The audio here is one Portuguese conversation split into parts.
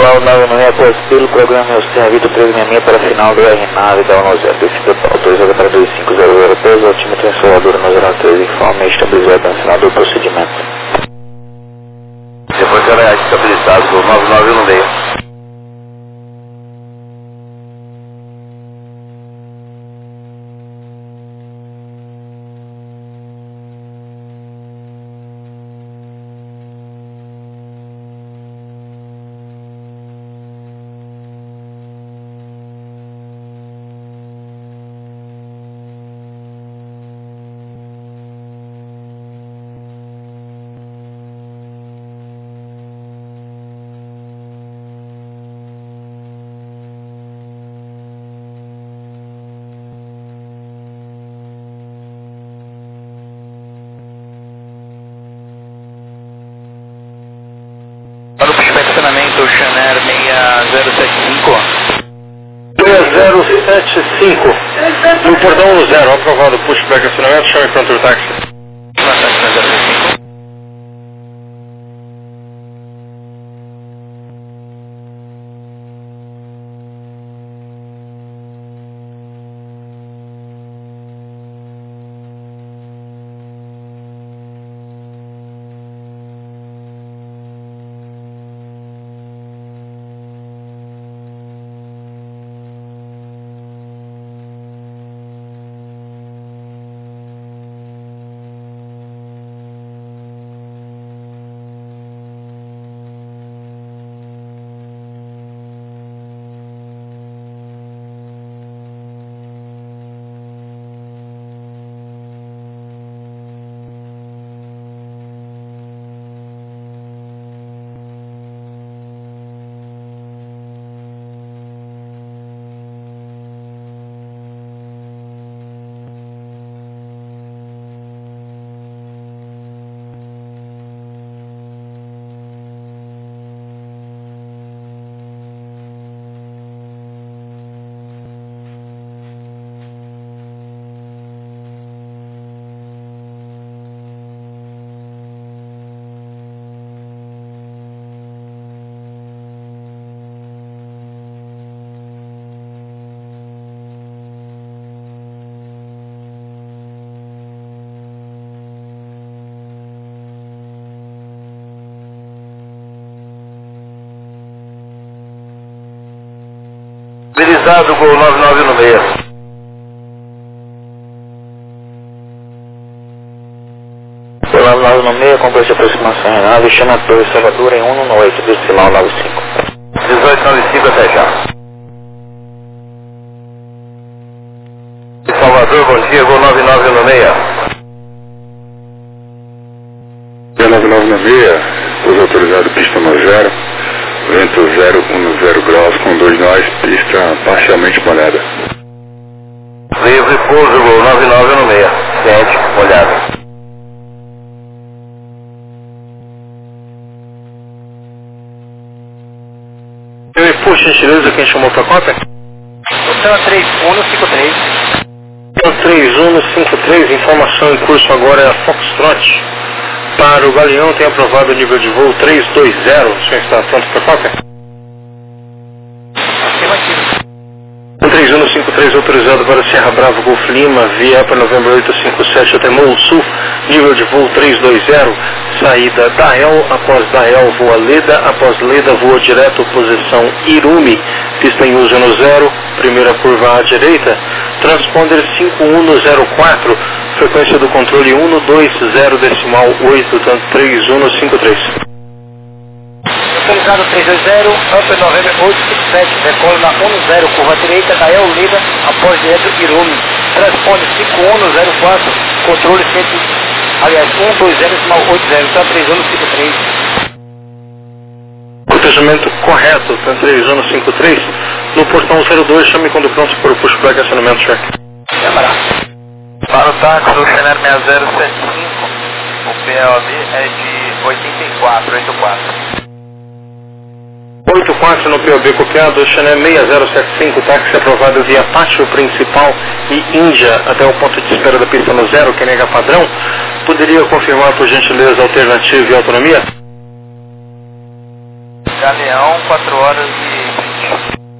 996 com estilo, programa o sistema Vitor 366 para final do R9 da 10. Descida autorizada para 25003, ótima transformadora no 03, informe estabilizado no final do procedimento. Depois será estabilizado do 9916. Para o inspecionamento, Xaner 6075. 6075. No portão 0, aprovado push para estacionamento, chame pronto o táxi. Estabilizado Gol 9916. Pela 996, complete de aproximação R9, chama a Torre Salvador em 118 do sinal 95. 1895 até já. Salvador, bom dia, Gol 9916. 9996, uso autorizado pista no 0, vento 010 graus com 2 nós, pista parcialmente molhada. Livre pouso, Gol 9916, ciente, molhada. Por gentileza, quem chamou para a cópia? Então 3153. 3153, informação em curso agora é a Foxtrot. Para o Galeão tem aprovado o nível de voo 320, o senhor está pronto para a cópia? Afirmativo. 3153 autorizado para Serra Bravo Golf Lima, via para Novembro 857 até Morro Sul, nível de voo 320, saída Dael, após Dael voa Leda, após Leda voa direto posição Irumi, pista em uso no 0, primeira curva à direita, transponder 5104, frequência do controle 120.8, tanto 3153. Autorizado 320, Upper November 857, decola na 10, curva direita, Dael Leda, após direto Irumi, transponder 5104, controle 120.80, então 3153. Cotejamento correto, tá 3153, no portão 02, chame quando pronto para o pushback acionamento, check. Câmara. Para o táxi do Xener 6075, o PLB é de 84. 84 no POB copiado, Xené 6075, táxi aprovado via pátio principal e Índia até o ponto de espera da pista no 0, que nega padrão. Poderia confirmar por gentileza alternativa e autonomia? Galeão, 4 horas e 20.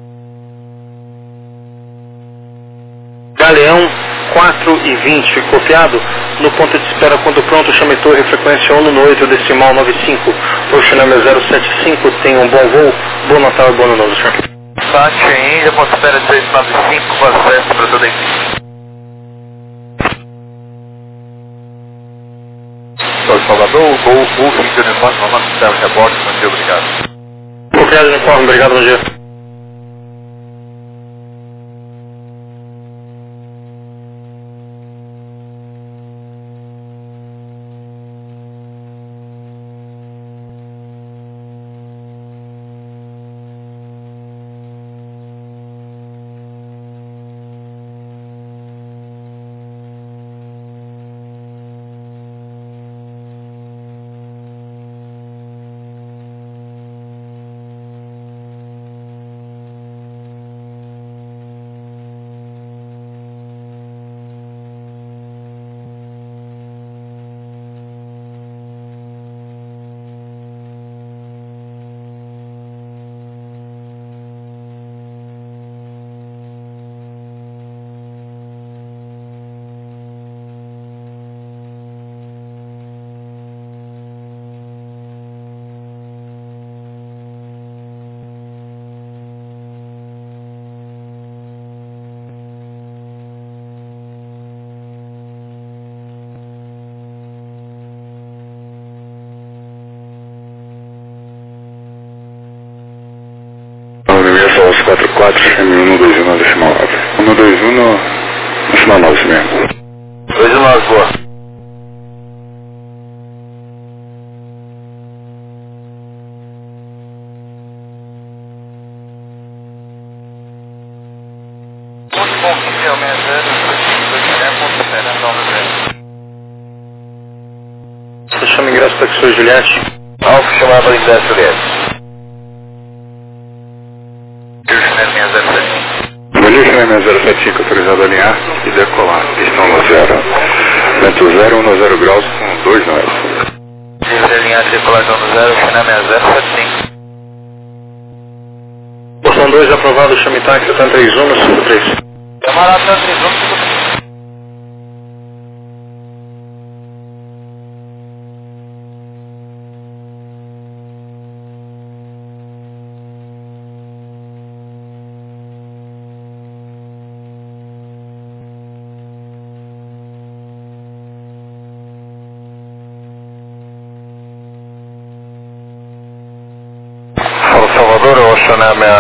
Galeão 4:20, copiado. No ponto de espera, quando pronto, chame torre, frequência 1 no 8, decimal 95. Poxa, nome 075, tenha um bom voo, bom Natal e bom ano novo, senhor. Sat Índia, ponto de espera 1695, com acesso para toda a equipe. Salvador, Gol, Rio de Uniforme, Romano, Serra, Rebote, bom dia, obrigado. Copiado, uniforme, obrigado, bom dia. Universal 44, M121 decimal 9. 121 decimal 9 mesmo. 219, boa. Ponto com nível 60, ponto espera, 90. Você chama ingresso para que sou Juliette? Alfa chamava para ingresso, Juliette. Bolívia Cinema 075, autorizado a alinhar e decolar. Pistão no 0. Vento 010 graus com 2 nós. Livre alinhado de decolagem no 0, Cinema 075. Porção 2 aprovado, chame táxi 731 no 53. Camarada 731. Salvador, Ocean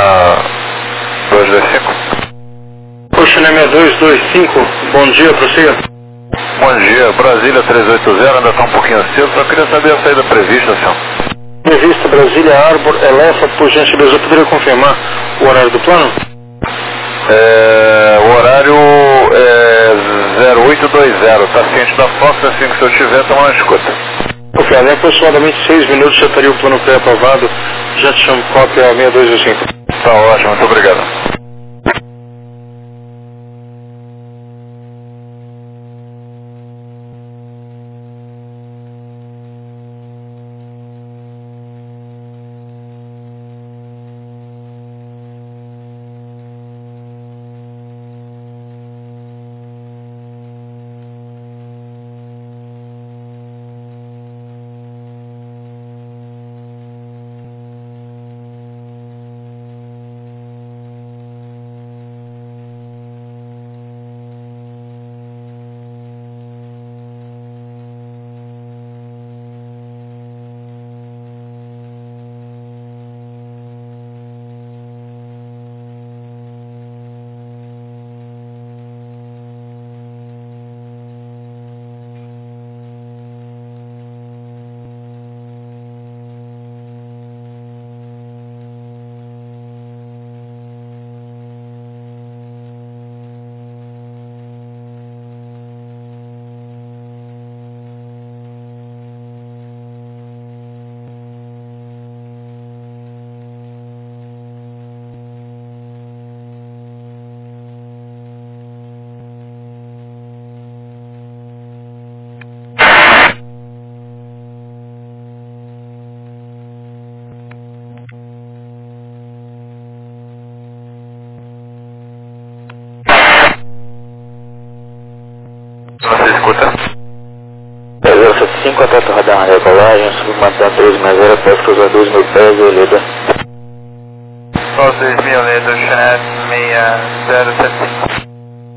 225. Ocean 225, bom dia, prossiga. Bom dia, Brasília 380, ainda está um pouquinho cedo, só queria saber a saída prevista, senhor. Prevista Brasília Arbor, Elefa, por gentileza, eu poderia confirmar o horário do plano? O horário é 0820, tá ciente da Fox, assim que se eu tiver, toma uma escuta. Confiado, em aproximadamente 6 minutos já estaria o plano pré-aprovado, já te chamo cópia 6225. Tá ótimo, muito obrigado. escuta. 075 até radar na decolagem, submantendo 360, pés cruzar 2.000 pés, Oleda. Só 2.000, Ledo, Channel 6075.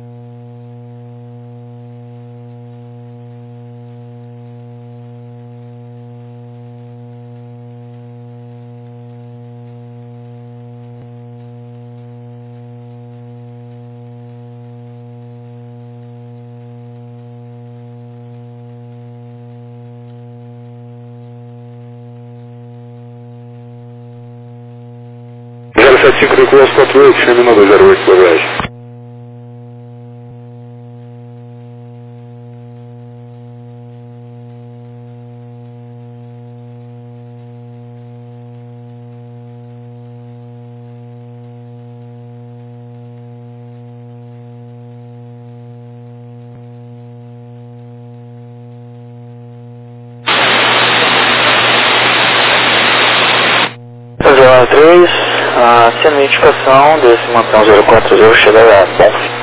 Zero 75 Nicolas 48, chame 9208 da viagem. Sendo indicação desse mantão 040, chega a bom.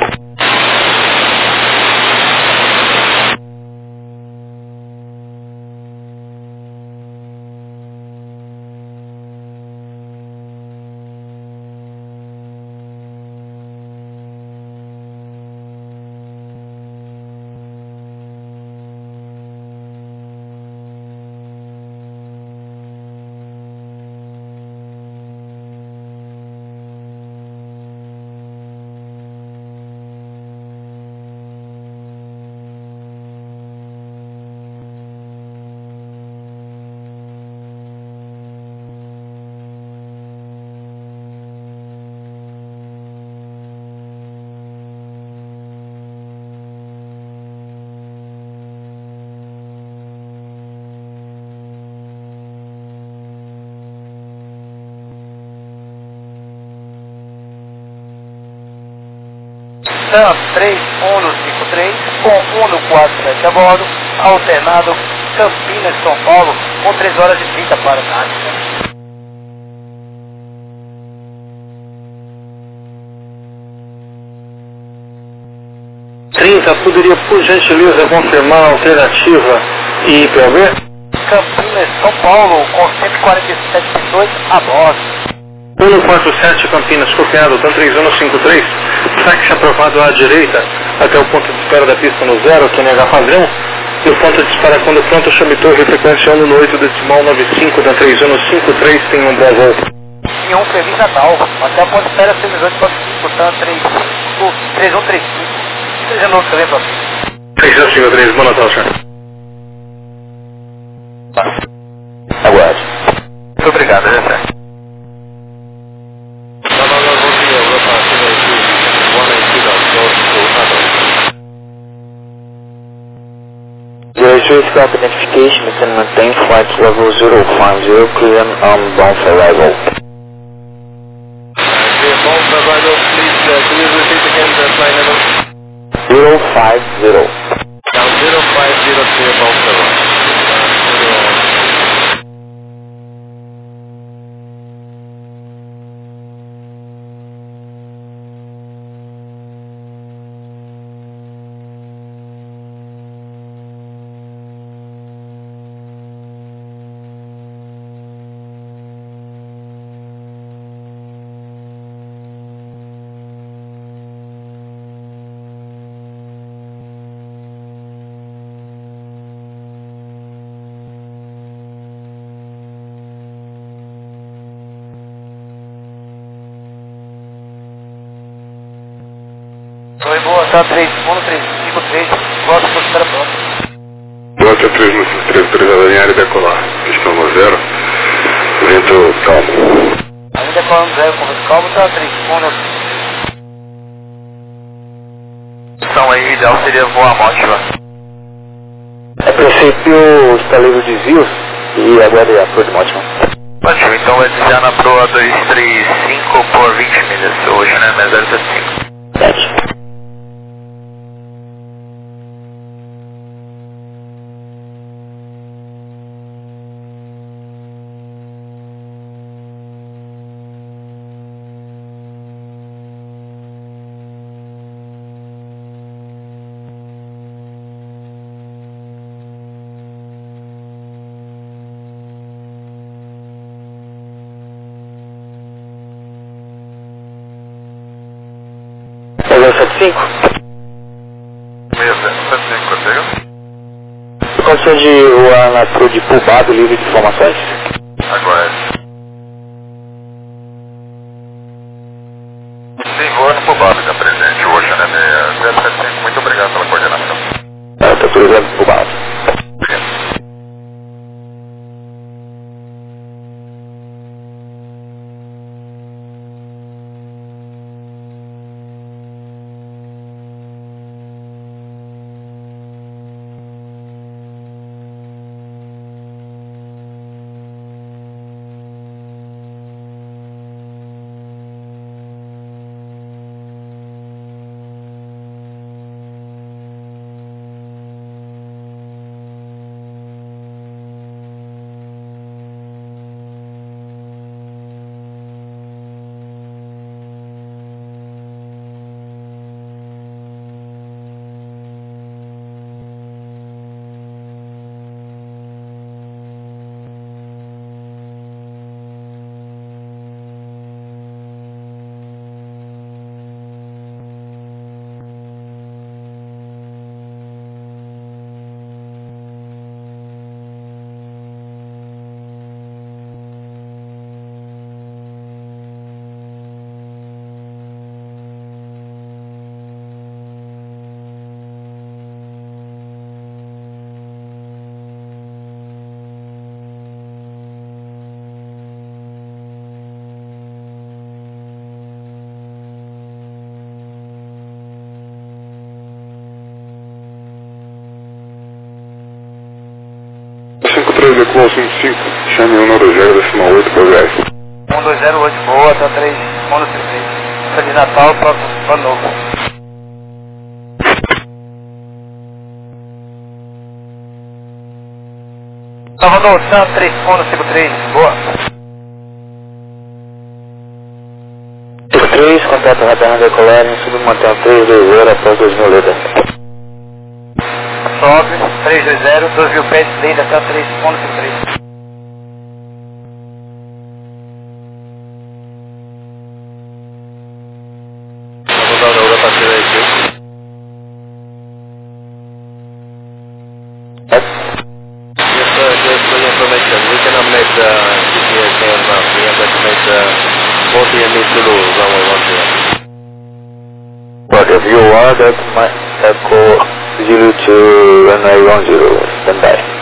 TAM 3153 com 147 a bordo, alternado Campinas, São Paulo, com 3 horas e 30 para a tarde. Poderia por gentileza confirmar a alternativa IPLB? Campinas, São Paulo, com 147 pessoas a bordo. 147 Campinas, copiado, TAM 3153, táxi aprovado à direita, até o ponto de espera da pista no 0, QNH padrão, e o ponto de espera quando pronto, chame torre, frequência 1 no 8 decimal 95, TAM 3153, tem um bom voo. E um Feliz Natal, até o ponto de espera 618 TAM 3135. Seja novo também, próximo. 3153, bom Natal, senhor. Aguarde. Muito obrigado, José. Aircraft identification is and maintain flight level 050, clear bound for arrival. Bound for arrival, please, can you repeat again the flight level? 050. Down 050, clear bound for arrival. Oi, boa, tá 3153, volta por espera próxima. Volta 3153, alinhar e decolar. Pistão no 0, vento calmo. Ainda decolando 0, com vento calmo, tá 31. Então aí, ideal seria voar móvel. A princípio está livre de desvios e aguarde a proa de Mótima. Ótimo, então vai desviar na proa 235 por 20 milhas, hoje, né, 075. Sete. 65. 65, consigo? Condição de voar na tour de Pulbado, livre de informações. Agora. Sim, voa no Pulbado, já presente hoje, né? 075, muito obrigado pela coordenação. Tá autorizado Pulbado. Decol 55, chame 120 decimal 8 para o gás. 1208, boa, tá 3, Mono 33. Feliz Natal, próximo ano novo. Salvador, Santos 3, Mono 53, boa. 53, contato radar decolagem, submantém 320 após 2000 Leda. Sobe, 320, 2000 pés, Leda, tá 3, Mono 53. Roger, view 1, that's my Echo Zulu to runway 10, standby.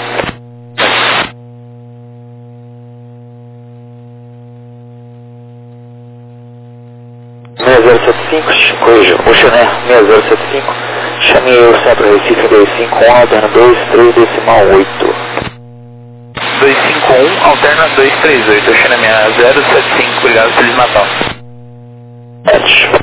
Corrija, Oceané 6075, chame o centro Recife 251, alterna 23 decimal 8. 251, alterna 238, Oceané 075, obrigado, Feliz Natal. Match.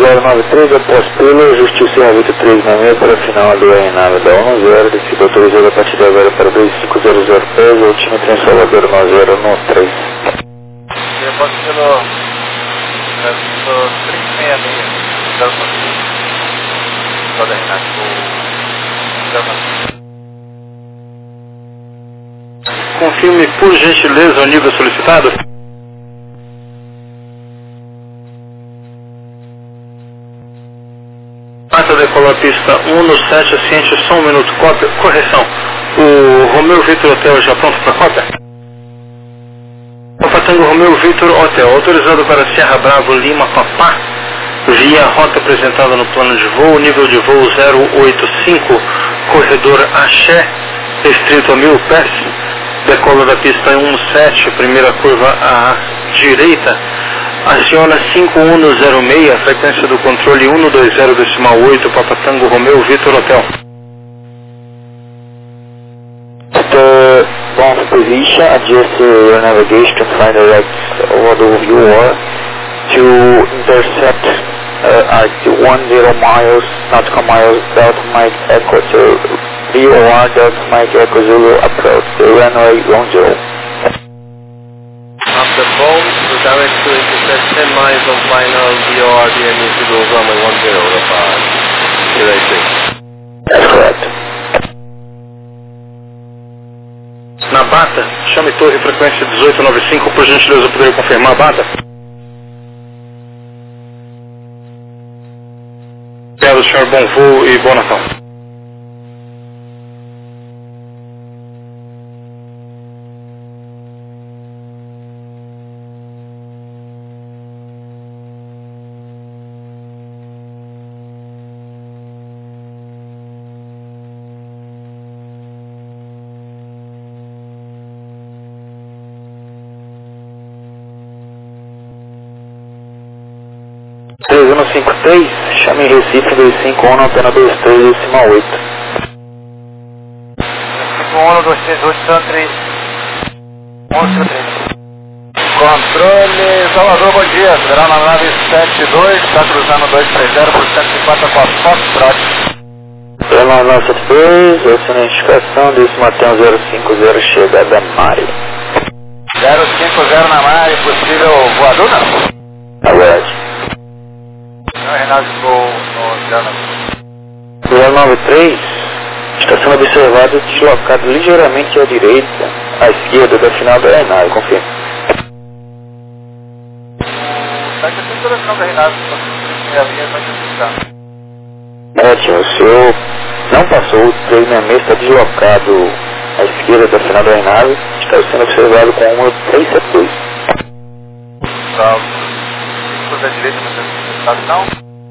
093, após pelo Justiça Vitor 366 para a final do aeronave da 10, descida autorizada a partir de agora para 2500 pés, altímetro em Salvador 9013. Depois pelo 366, toda a Renato, Confirme, por gentileza, o nível solicitado. Pata decolou a pista 1 no 7, ciente, só 1 minuto, cópia, correção. O Romeu Vitor Hotel já pronto para cópia? Papa Tango Romeu Vitor Hotel, autorizado para Serra Bravo Lima Papá, via rota apresentada no plano de voo, nível de voo 085, corredor Axé, restrito a 1000 pés, decola da pista 17, primeira curva à direita, aciona 5106, frequência do controle 120,8, Papa Tango Romeu Vitor Hotel. The bounce position, adjust your navigation to find the right order of you are to intercept RT10 miles, nautical miles, Delta Mike Echo to VOR, Delta Mike Echo Zulu approach, the runway 10. After bound, to direct to intercept 10 miles on final VOR DME Zulu runway 10, That's correct. Na Bata, chame torre frequência 1895, por gentileza, poderia confirmar a Bata? Obrigado, senhor, bom voo e bom Natal. Chame Recife 251, antena 23, decimal 8. 251, 238, Santre, 1153. Controle, Salvador, bom dia. Será na nave 72, está cruzando 230 por 150 com a Foxtrot. Será na nave 72, essa é a identificação, desse Matão 050, chegada Mari. 050 na Mari, possível voador não? Na verdade. Não, Renato, no 093 está sendo observado deslocado ligeiramente à direita, à esquerda da final da aeronave, confirma. Está aqui a temperatura da Renato, a linha está identificando. Ótimo, o senhor não passou, o 366 está deslocado à esquerda da final da aeronave, está sendo observado com o número 372. Tá, da direita, não tem não?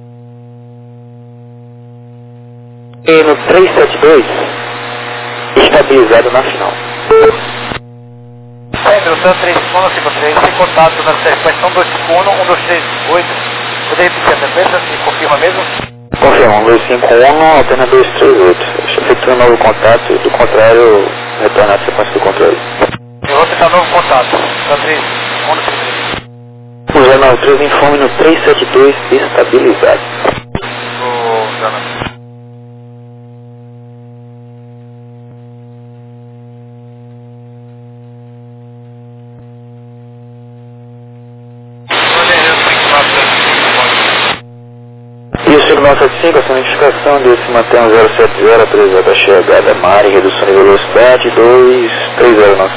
E no 372, estabilizado na final. Pedro, San 3153, sem contato na sequência 1251, 1238. Poderia repetir a sequência, se confirma mesmo? Confirma, 1251, antena 238. Efetua um novo contato, do contrário, retornar a sequência do controle. Eu vou tentar novo contato. San 3153. O 093 informe no 372 estabilizado. E o signal 75, a sua identificação desse Matão 070, autorizada a chegada Mari, redução de velocidade 2309.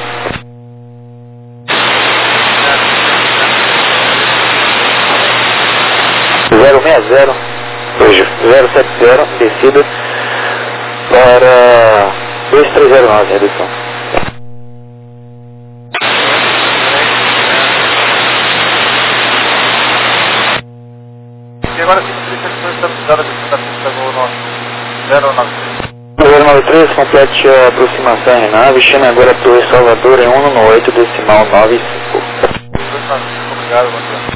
060, hoje 070, descida para 2309, redução. E agora sim, a pista estabilizada da pista no 093, complete a aproximação em nave, chame agora a Torre Salvador em 198, decimal 95. Obrigado, bom dia.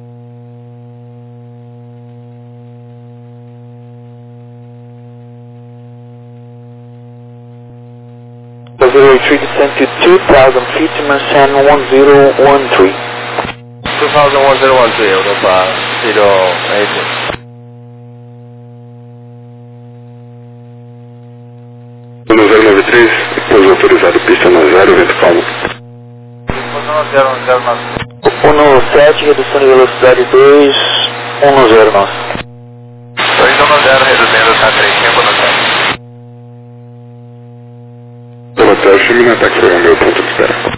Retreat descent to 2,000 feet, Marsan 1013. 201013, Europa. 093, pouso autorizado, pista no 0, vento calmo. 197, redução de velocidade 210 nós. 210, reduzindo a 35 no 7. Pelo teste, me ataque foi o meu ponto de espera.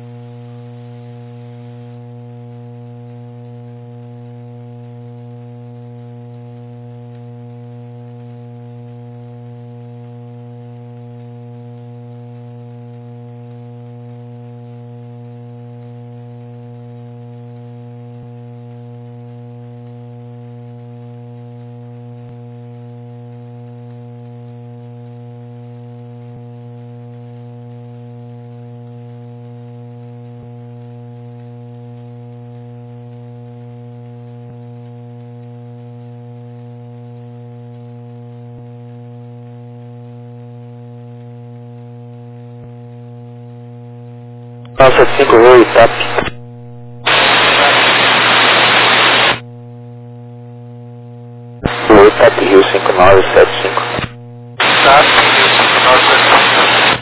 Nossa 5 Oi, TAP. Oi, TAP Rio 5975. TAP Rio 5975.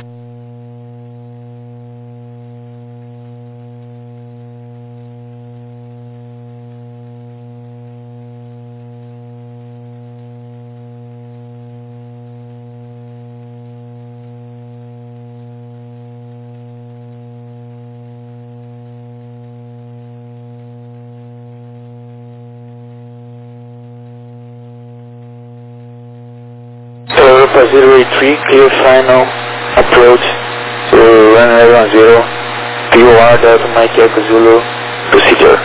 Europa 083, clear final approach to runway 10, POR Delta Mike Echo Zulu, procedure.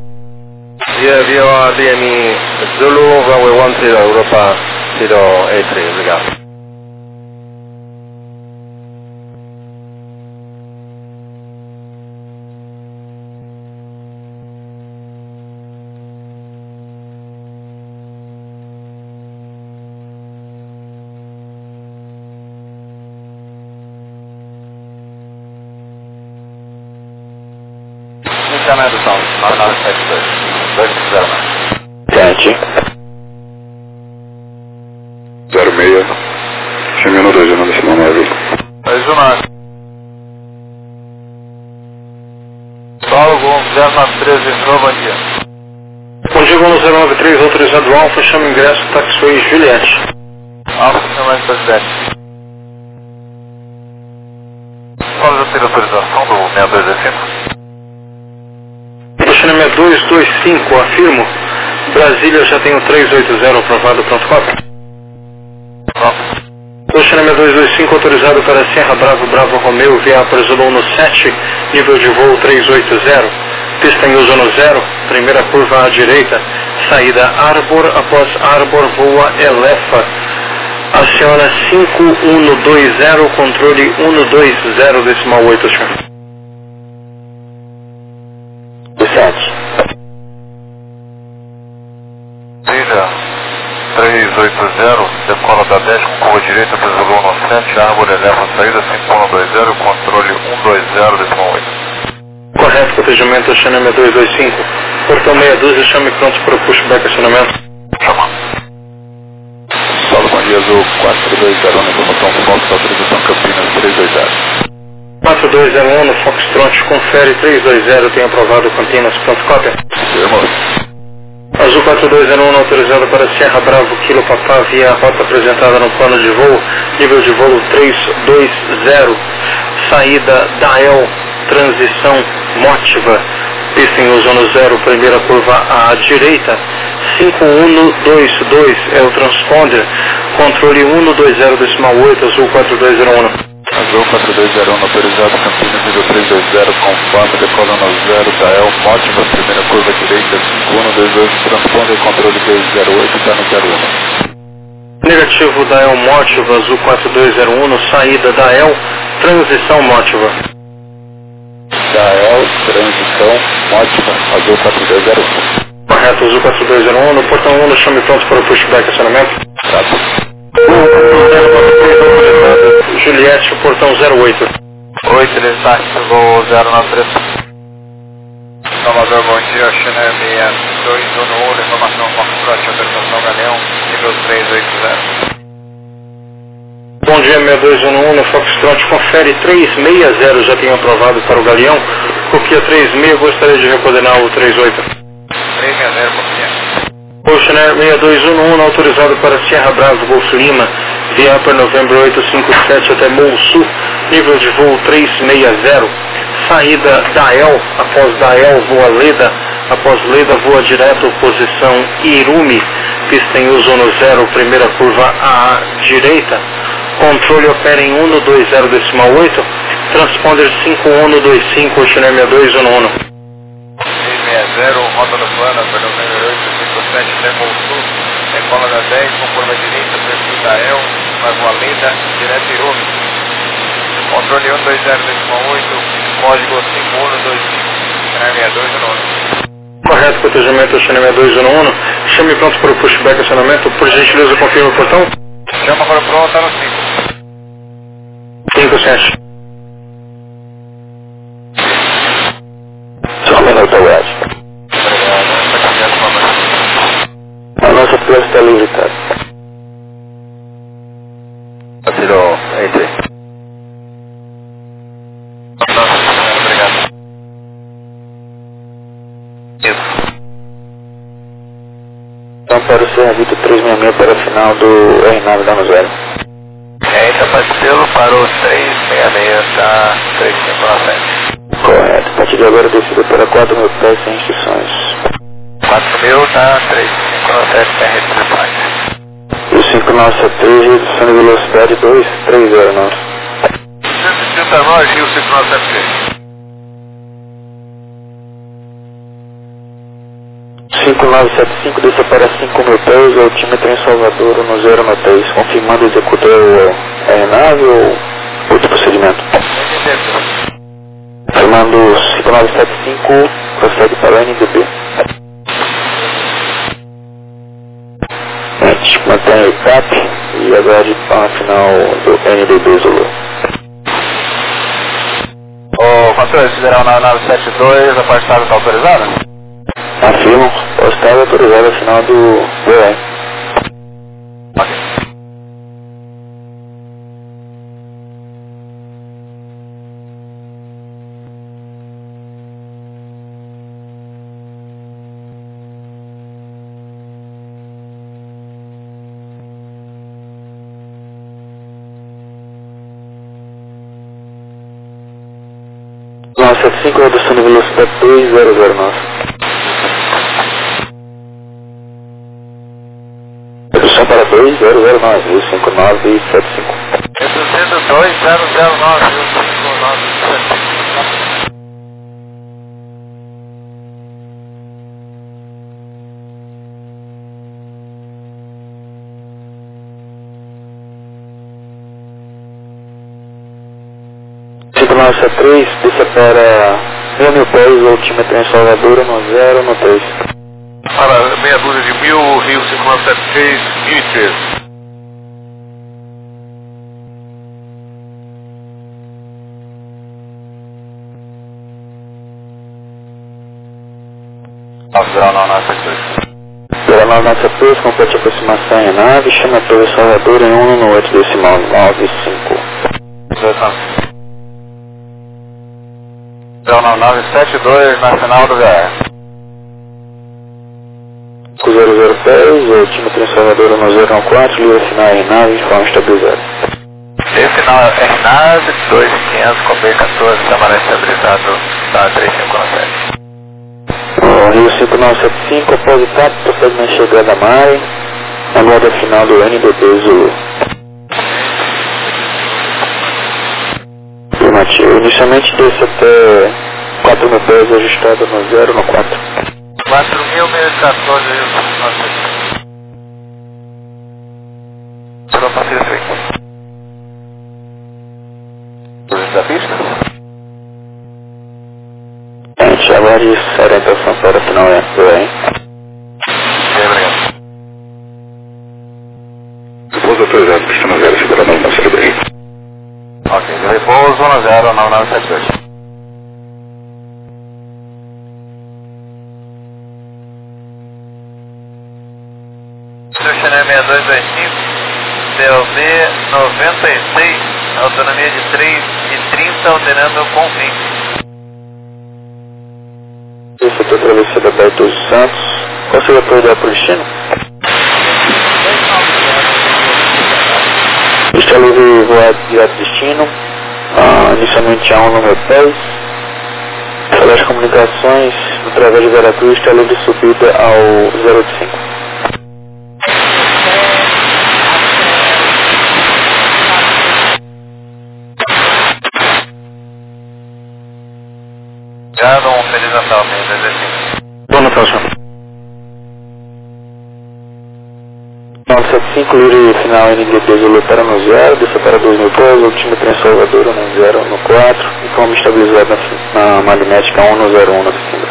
Via DMI Zulu, runway 10, Europa 083, obrigado. Iniciar na redução, 9972. 250 mais. 7. 06, chame no 2, nome sinal 9. 219. Paulo Gomes, 093, entrou, bom dia. Bom dia, Gomes 093, autorizado Alfa, chama ingresso, taxiway Juliette. Alfa, chamando presidente. Qual já tem autorização do 6225? Estacionamento 225, afirmo. Brasília, já tenho 380 aprovado, pronto, cópia. Estacionamento 225, autorizado para Serra Bravo, Bravo Romeu, via Zulu 17, nível de voo 380. Pista em uso no 0, primeira curva à direita, saída Arbor, após Arbor voa Elefa. Aciona 5120, controle 120, decimal 8, senhor. 7. Brasília 380, decola da 10 com curva direita para Zulu 17, Árvore eleva saída 5120, controle 120, decimal 8. Correto, protegimento, estacionamento 225. Portão meia dúzia, chame pronto para o pushback acionamento. Chama. Paulo Maria Azul 4201, informação Fox, autorização Campinas 320. 4201 no Foxtrot, confere 320, tem aprovado Campinas, pronto, cópia. Irmão. Azul 4201 autorizado para Serra Bravo, Kilo Papá, via rota apresentada no plano de voo, nível de voo 320, saída Dael, transição Motiva, pista em uso no 0, primeira curva à direita, 5122 é o transponder, controle 120 decimal 8, Azul 4201. Azul 4201, autorizado Campinas, nível 320, conforme, decola no 0, Dael, Motiva, primeira curva direita, 5122, transponder, controle 208, está no 01. Negativo Dael Motiva, Azul 4201, saída Dael, transição Motiva. Dael, transição, Motiva, Azul 4201. Correto, Azul 4201, no portão 1, chame pronto para o pushback acionamento. Juliette, portão 08. 8, ele está voo 093. Salvador, bom dia, China 6211, informação Foxtrot, autorização Galeão, nível 380. Bom dia, 6211, Foxtrot, confere 360, já tenho aprovado para o Galeão. Copia 36, gostaria de recoordenar o 38. 360, copia. Ocean Air 6211, autorizado para Sierra Bravo, Golf Lima, via Upper November 857 até Morro Sul, nível de voo 360. Saída Dael, após Dael voa Leda, após Leda voa direto, posição Irumi, pista em uso no 0, primeira curva à direita. Controle opera em 120.8, transponder 5125, Ocean Air 6211. 360, rota do plano, Upper November 857 até Morro Sul, decola da 10, com curva direita, perfil Dael, vai voa Leda, direto Irumi. Controle 120.8, código 5125, China 6211. Correto, protegimento China 6211. Chame pronto para o pushback acionamento. Por gentileza, confirma o portão. Chama para o pronto, tá no 5. 57. Só um minuto, Wed. A nossa pista está livre, tá? Tirou, entre. Obrigado. Isso. Então, para o Serra Vitor 366 para a final do R9 da Nozero. Eita, Pastelo parou 366, tá 3597. Correto. A partir de agora, descida para 4.000 pés sem instruções. 4.000, tá 3597, TR 35. E o 5973, redução de velocidade 2309. 139 e o 5973. 5975, desça para 5.000 pés, altímetro em Salvador, no 093, confirmando executar o aeronave ou outro procedimento. Confirmando 5975, prossegue para o NDB. Mantenha o TAP e aguarde para a final do NDB Zulu. Ô, controle federal na 972, a parte está autorizada? Afirmo, postagem autorizada final do VE. Nossa 75, redução de velocidade 2009. Redução para 2009, 5975. 202.009, 5975. Nossa 3, desça para 1.000 pés, altímetro em Salvador, no 093. Para meia dúzia de 1000, Rio 5973, 1013. Pela 993, complete a aproximação em nave, chama a Torre Salvador em 1 decimal 95. 0972 na final do VR. 0010, altímetro em Salvador no 014, livre final em nave de forma estabilizada. Esse final é RNAV 2500 com B14, tamanho estabilizado da 3517. O Rio 5975, após o TAP, procede na chegada a Mare, aguarda a final do NDB Zulu. Afirmativo. Inicialmente desce até 4.000 pés, ajustado no 0 no 4. 4.014, Tirou para Círio 3. Luzes da pista? Gente, aguarde essa orientação para a final do hein? Obrigado. Repouso autorizado, pista no 0, segura 973. Ok, de repouso 10 9972. 166, autonomia de 3,30, alterando com 20. Isso aqui é travessura Alberto dos Santos. Qual seria a prioridade para o destino? Está livre voar direto destino. Inicialmente a 1 no meu pés. As comunicações através de Veracruz está livre subida ao 085. Obrigado, um feliz Natal, meu exercício. Bom Natal, senhor. 975, livre final NDP Zulu para no 0, desça para 2.000 pés, altímetro em Salvador no 0 no 4, e como estabilizado na magnética 1 no 01 na piscina.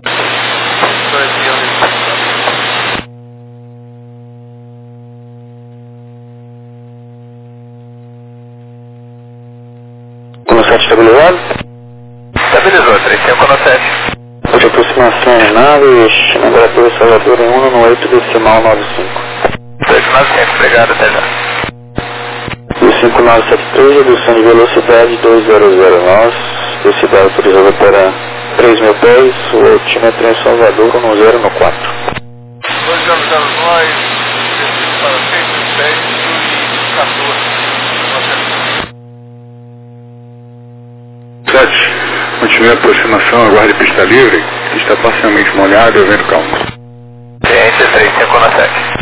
No 7 estabilizado? Estabilizou, 35 no 7. Hoje aproximação em nave, China Imperatriz Salvador em 1 no 8, decimal 95. 295, obrigado, até já. E 5973, redução de velocidade 2009, velocidade autorizada para 3.000 pés, o altímetro em Salvador no 0 no 4. 2009, destino para 6.000 pés e 14. 7. Continue a aproximação, aguarde pista livre. Está parcialmente molhado, vento calmo. Ciência 35 no 7.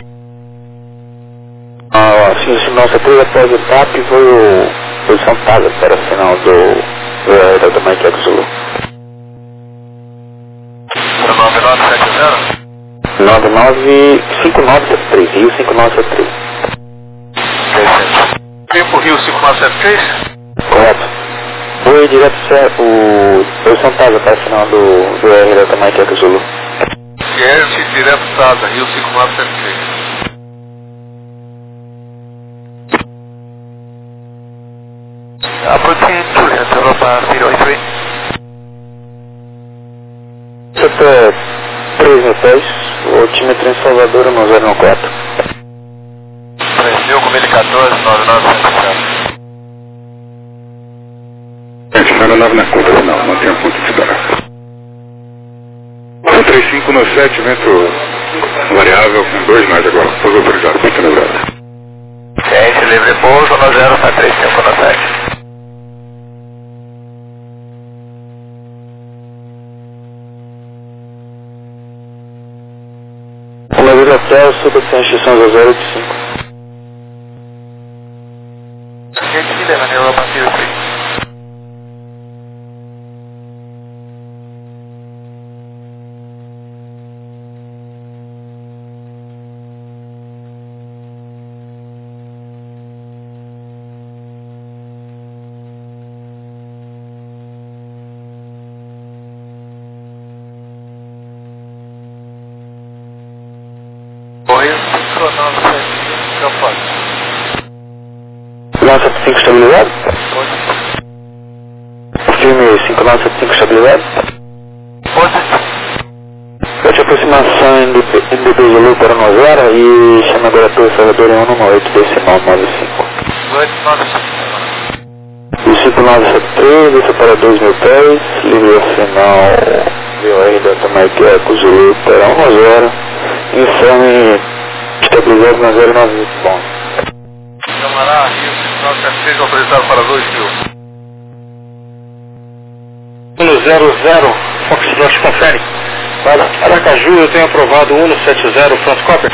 Sim, nossa trilha após o TAP foi o posição Taga para o final do aerodrome Zulu. 5973, Rio 5973. Tempo Rio 5973? Correto. Foi direto o posição Taga para o final do aerodrome Zulu. Guerre direto Taga, Rio 5973. Approaching Juliet, Europa 083. Até 3.000 pés, o altímetro em Salvador no 094. 3.000 com 1014, 9977. Gente, aeronave na conta final, não tem ponto de esperar. 35 no 7, vento variável com 2 mais agora. Pouso autorizado, pista neurada. Ciência livre pouso no 0 para 35 no 7. Levei até o Super Extensão 085. Gente, Guilherme, Europa 083. Correio 5975, Campanha. 5975 estabilizado? Firme 5975 estabilizado? Pode. Pode aproximação em DB Zulu para Novera e chama agora para o Salvador em 1 no 8, decimal 95. 295. E 5973, desça para 2.000 pés, livre final VOR da Tamaiqueco Zulu para 1 no 0. Informe estabilizado na 090. Bom. Camará, Rio 5976, autorizado para 2.000. 100, Foxtrot confere. Para Aracaju eu tenho aprovado 170, front copy.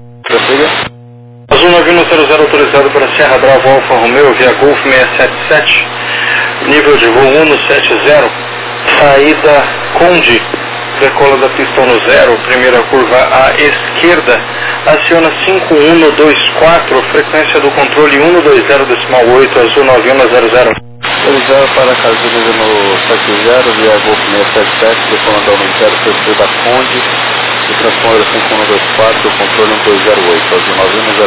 Azul 9100 autorizado para Serra Bravo Alfa Romeo via Golf 677. Nível de voo 170, saída Conde. Decola da pista no 0, primeira curva à esquerda, aciona 5124, frequência do controle 120 decimal 8, azul 9100. Autorizado para Casulo no 70, via Golf 677, decolando ao 0, perfil da Conde, e transponder 5124, controle 1208, azul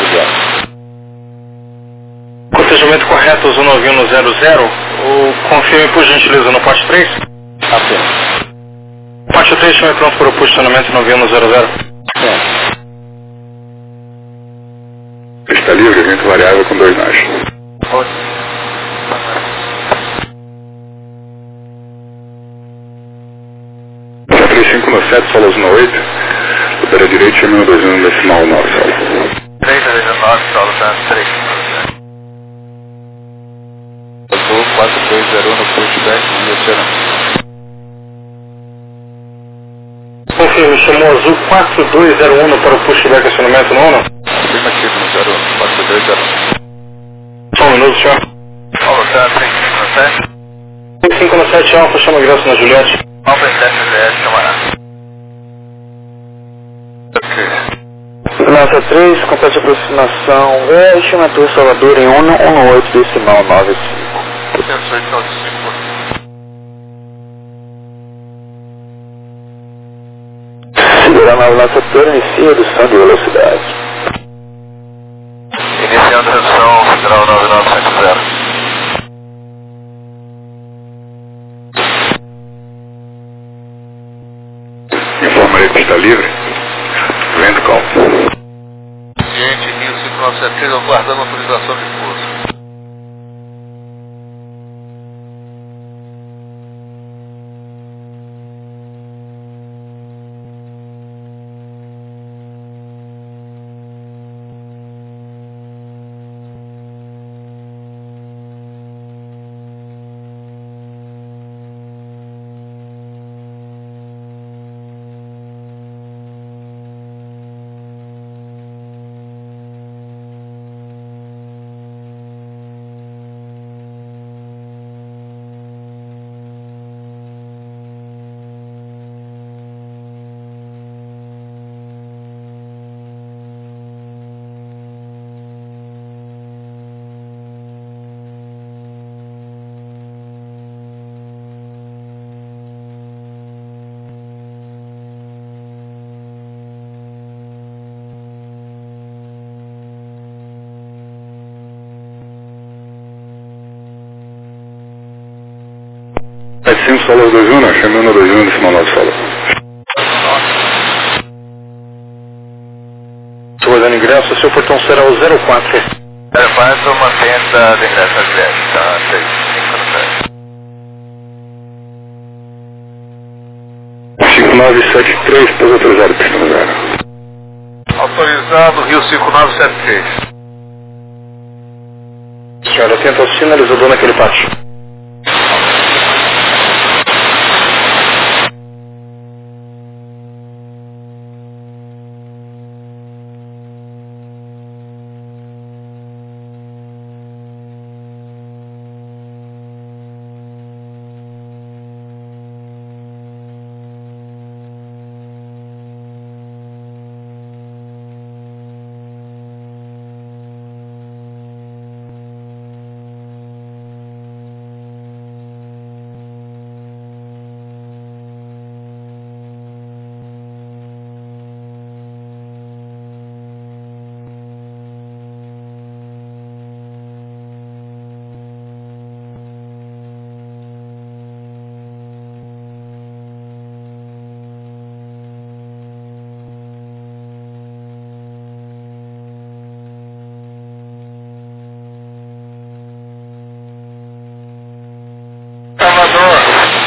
9100. Cortejamento correto, azul 9100. Confirme por gentileza no pote 3. Apenas. Pote 3 foi pronto para o posicionamento 9100. Pista livre, vento variável com 2 nós. Pode. 357, solo 18, supera direito, chama 21 decimal 9, solo. 319, solo, tá? 357. Azul 420 no pushback e oceano. Confirme, chamou azul 4201 para o pushback acionamento no 1? Afirmativo no 01, 420. Só um minuto, senhor. Paulo, tá? 3597. 597 Alfa, chama Graça na Juliette. Alfa 7 Juliette, camarada. Nossa 3, complete aproximação, estimatura Salvador em 118 decimal 95. 108,5. Segurar na nossa torre, inicia redução de velocidade. Iniciando redução, Federal 9950. Informa aí que está livre. Vento calmo. Ciente, Rio 5973, aguardando autorização de curso. Sim, solo 21, chama 121 decimal 9, solo. Estou olhando ingresso, seu portão será o 04. 04, mantenha de ingresso na Juliette, tá? 3597. 5973, pôs autorizado, pista no 0. Autorizado, Rio 5973. Senhora, atenta ao sinalizador naquele pátio. Salvador.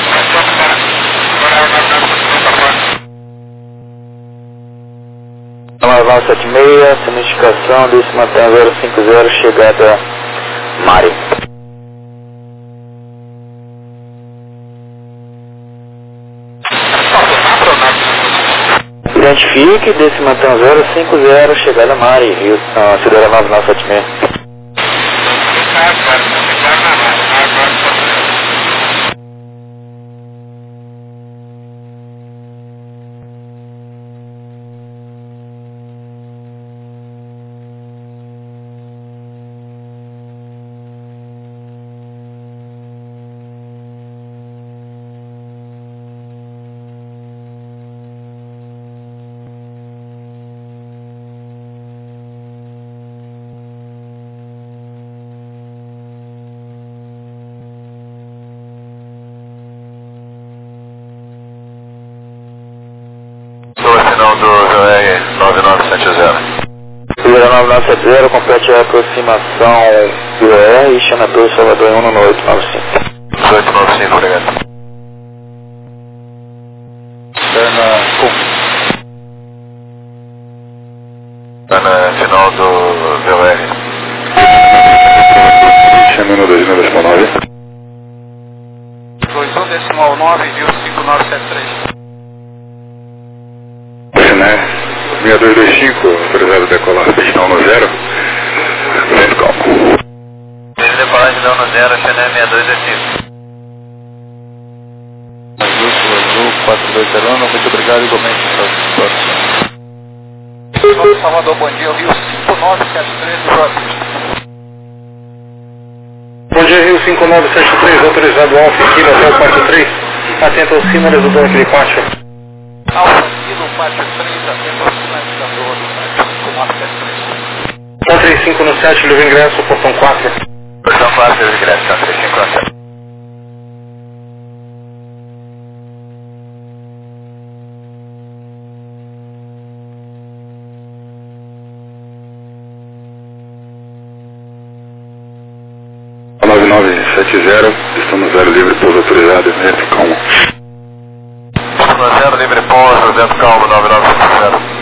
Naval 76, significação desse Matan 050, chegada Mari. Identifique desse Matan 050, chegada Mari, Rio, Cidade 9976. 970, complete a aproximação BOR e chama Torre Salvador em 19895. 1895, obrigado. Perna final do VOR. Chama 129. 21.9, 5973. Né? 6225, autorizado a decolar, pistão no 0. Vento calmo. Ele decolagem deu no 0, Xané 6225. Azul, 4201, muito obrigado, igualmente, Salvador, bom dia, Rio 5973 do Jorge. Bom dia, Rio 5973, autorizado Alfa Kilo até o pátio 3. Atento aos símbolos do aquele pátio. Alfa Kilo, pátio 3, atento aos sinais da rua do pátio 5973. 135 no 7, livre ingresso, portão 4. Portão 4, livre ingresso, 135 no 7. A 9970, estamos 0 livre, pouso autorizado, vento calmo. No 0, livre pouso, vento calmo, 9970.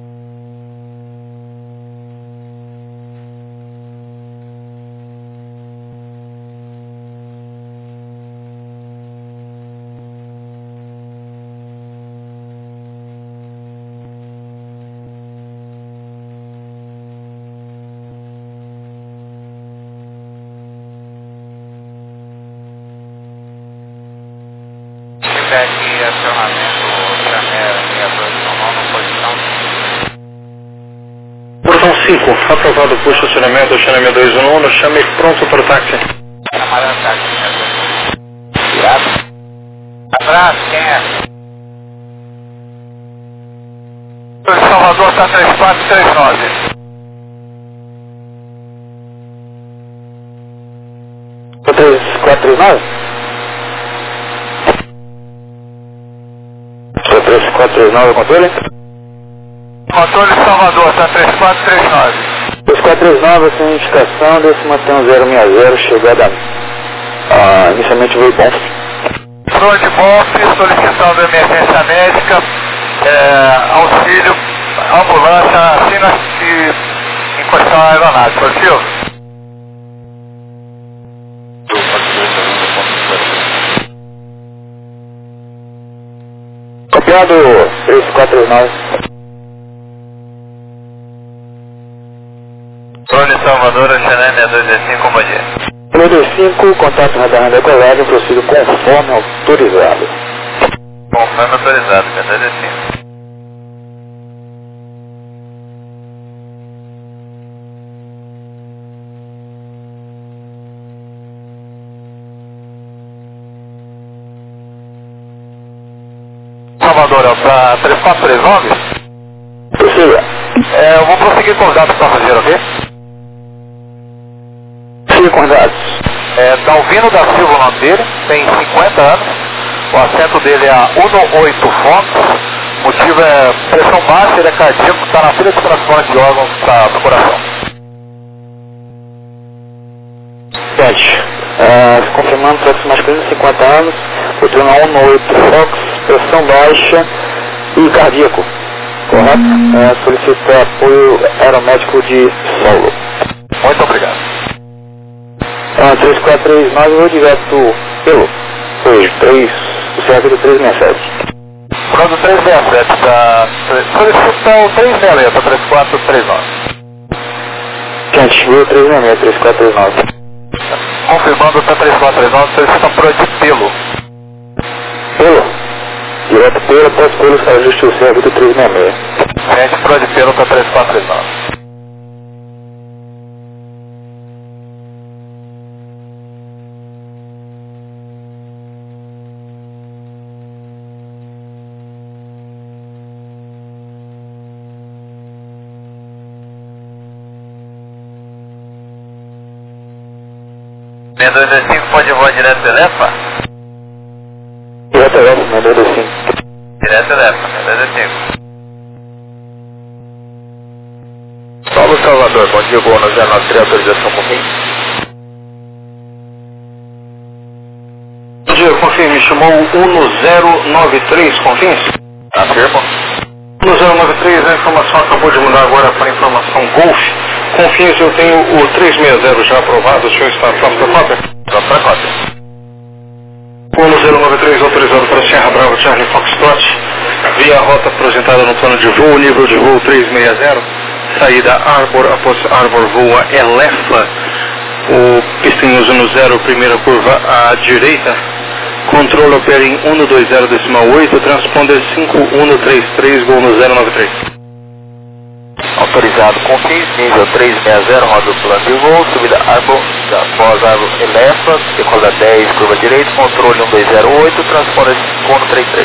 Aqui, acionamento, janela 6219, posição. Portão 5, aprovado por estacionamento, Xané 6211, chame pronto para o táxi. Camarada táxi, virado. Abraço, quem é? Salvador está 3439. O 3439? O 3439 controle? Controle Salvador, está 3439. 3439, sem indicação, decimação 060, chegada inicialmente veio bom. Front Bonf, solicitando emergência médica, auxílio, ambulância, assina de encostar a aeronave, possível? Copiado 3439. Tony Salvador, Xané 6225, bom dia. 25, contato radar decolagem, prossigo conforme autorizado. Conforme autorizado, 6225. Salvador, para 3439? Prossiga. Eu vou prosseguir com os dados do passageiro, ok? Siga com os dados. Dalvino da Silva, o nome dele, tem 50 anos, o assento dele é a 18 Fontes, o motivo é pressão baixa, ele é cardíaco, está na fila de transplante de órgãos do coração. Gente, confirmando sexo masculino, 50 anos, poltrona 18 Fox, pressão baixa e cardíaco, correto? Solicita apoio aeromédico de solo. Muito obrigado. 3439, vou direto pelo hoje, 3, o CRV 367. Pronto, 367, solicita o 366, para 3439. Gente, viu 366, 3439. Confirmando o 3439, solicita apoio de pelo. Pelo? Direto pelo, posso pelo, os caras justos o CRV 366. Gente, apoio de pelo para 3439. B225 pode voar direto Elefa? Direto Elefa, mandou assim. Direto Elefa, B225. Paulo Salvador. Simulador, bom dia, voo no 093, autorização confirme. Bom dia, confirme, chamou 1093, confirme? Afirmo. 1093, a informação acabou de mudar agora para a informação Golf. Confirme, eu tenho o 360 já aprovado, o senhor está pronto para cópia? Pronto para cópia. 1093 autorizado para Serra Bravo Charlie Foxtrot, via a rota apresentada no plano de voo, nível de voo 360, saída Arbor, após Arbor voa Elefa, o pista em uso no 0, primeira curva à direita, controle opera em 120.8, transponder 5133, voo no 093. Autorizado confirme, nível 360, roda o plano de voo, subida Arbor, após Arbor Elefa, decola 10, curva direita, controle 1208, transponder 5133.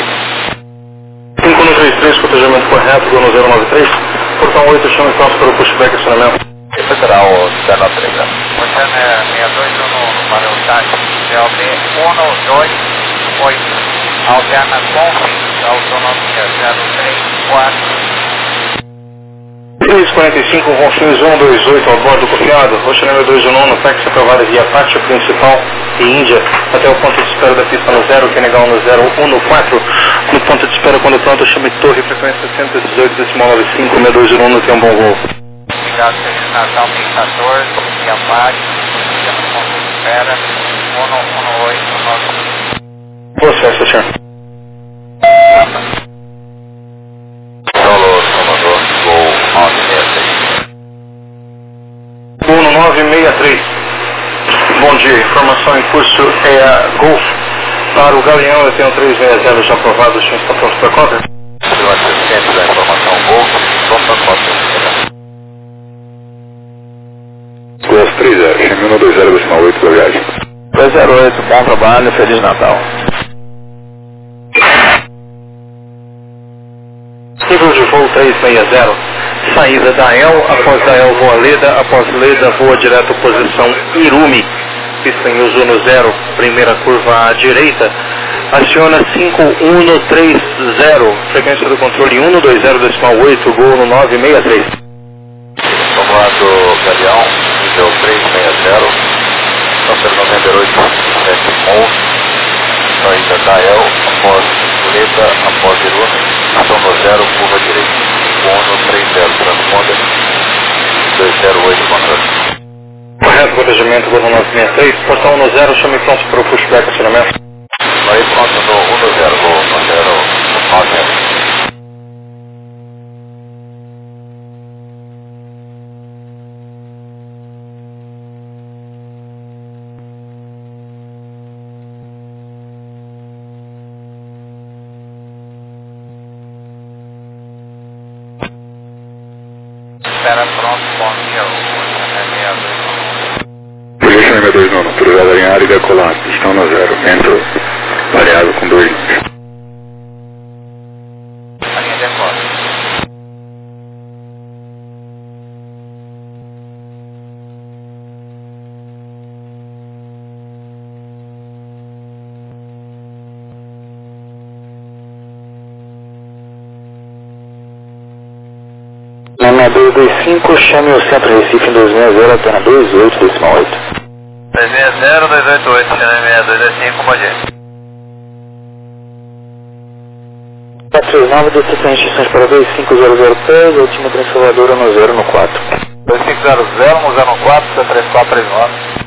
5133, cotejamento correto, voo no 093, portão 8, chame pronto para o pushback acionamento. Federal 093. Oceano 621 para o táxi, CLB 128, alterna confirme, autonomia 034. 345, Ronfins 128, a bordo confiado, Oceano 219, táxi aprovado via pátio principal e Índia, até o ponto de espera da pista no 0, Kenegal no 014, no ponto de espera quando pronto, chame torre, frequência 118.95, 6201, tem um bom voo. Obrigado, Feliz Natal, 1014, e a pátio, no ponto de espera, 118, Boa festa, senhor. Solo, Salvador, voo 963. Voo no 963. Bom dia, informação em curso é a Golf. Para o Galeão eu tenho 360 já aprovado, o senhor está pronto para a cópia? Senhor assistente da informação voo, pronto para cópia. Golf 30, chame 120.8 para viagem. 208, bom trabalho, Feliz Natal. Nível de voo 360, saída da EL, após da EL voa Leda, após Leda voa direto posição Irumi, pista em uso no 0, primeira curva à direita, aciona 5130, frequência do controle 120.8, voo no 963. Comando Galeão, nível 360, número 98, 7 saída da EL, após Leda, após Irumi. Ação no 0, curva direita. Bono 30, transponder 208, controle. Correto, cotejamento, voo no 963, portão no 0, chame pronto para o pushback acionamento. Aí pronto no 10, voo no 090. espera pronto, bom dia, o Projeção 629, autorizada em área e decolar, pistão no 0, entro, variável com 2 nós. a linha decola. Na 225, chame o Centro Recife em 260, alterna 28, 268. 260, 288, chame 6225, bom dia. 439, desça sem restrições para 2500 última transformadora no 0 no 4. 2500, no 04, 3439.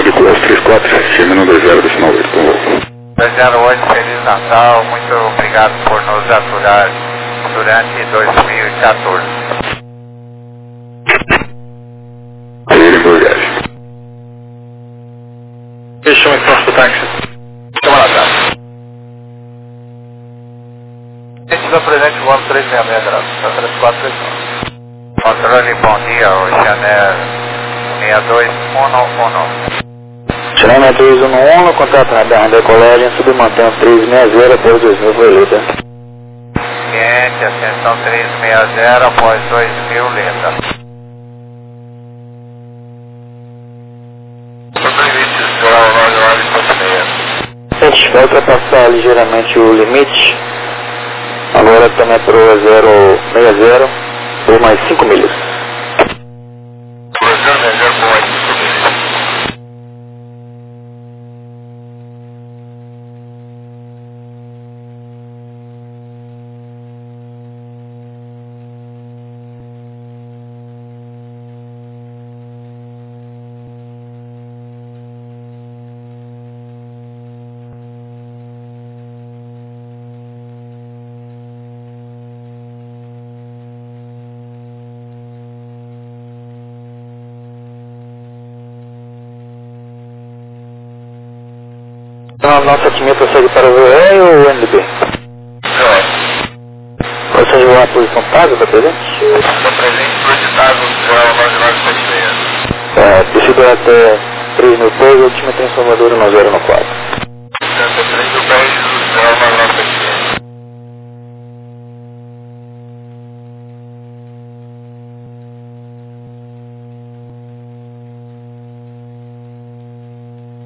Nicolas 34, firme no 20 decimal 8 com voo. 208, Feliz Natal, muito obrigado por nos aturar durante 2014. Ele boa viagem. Fechou em front do táxi. Camarada. Quem estiver presente, voando 366, graças. 3439. Controle, bom dia, o Chanel 62111. Chanel 62111, contato na barra da colégio, submantendo 360 após 2000, Leda. Cliente, ascensão 360 após 2000, Leda. Vai ultrapassar ligeiramente o limite, agora também para o 060 por mais 5 milhas. Então a nossa altimetria segue para o VE ou o NB? Você voar a posição paga, está presente? Está presente, projetado, 9976. Descido até 3 mil pés, última transformadora no 0 no 4.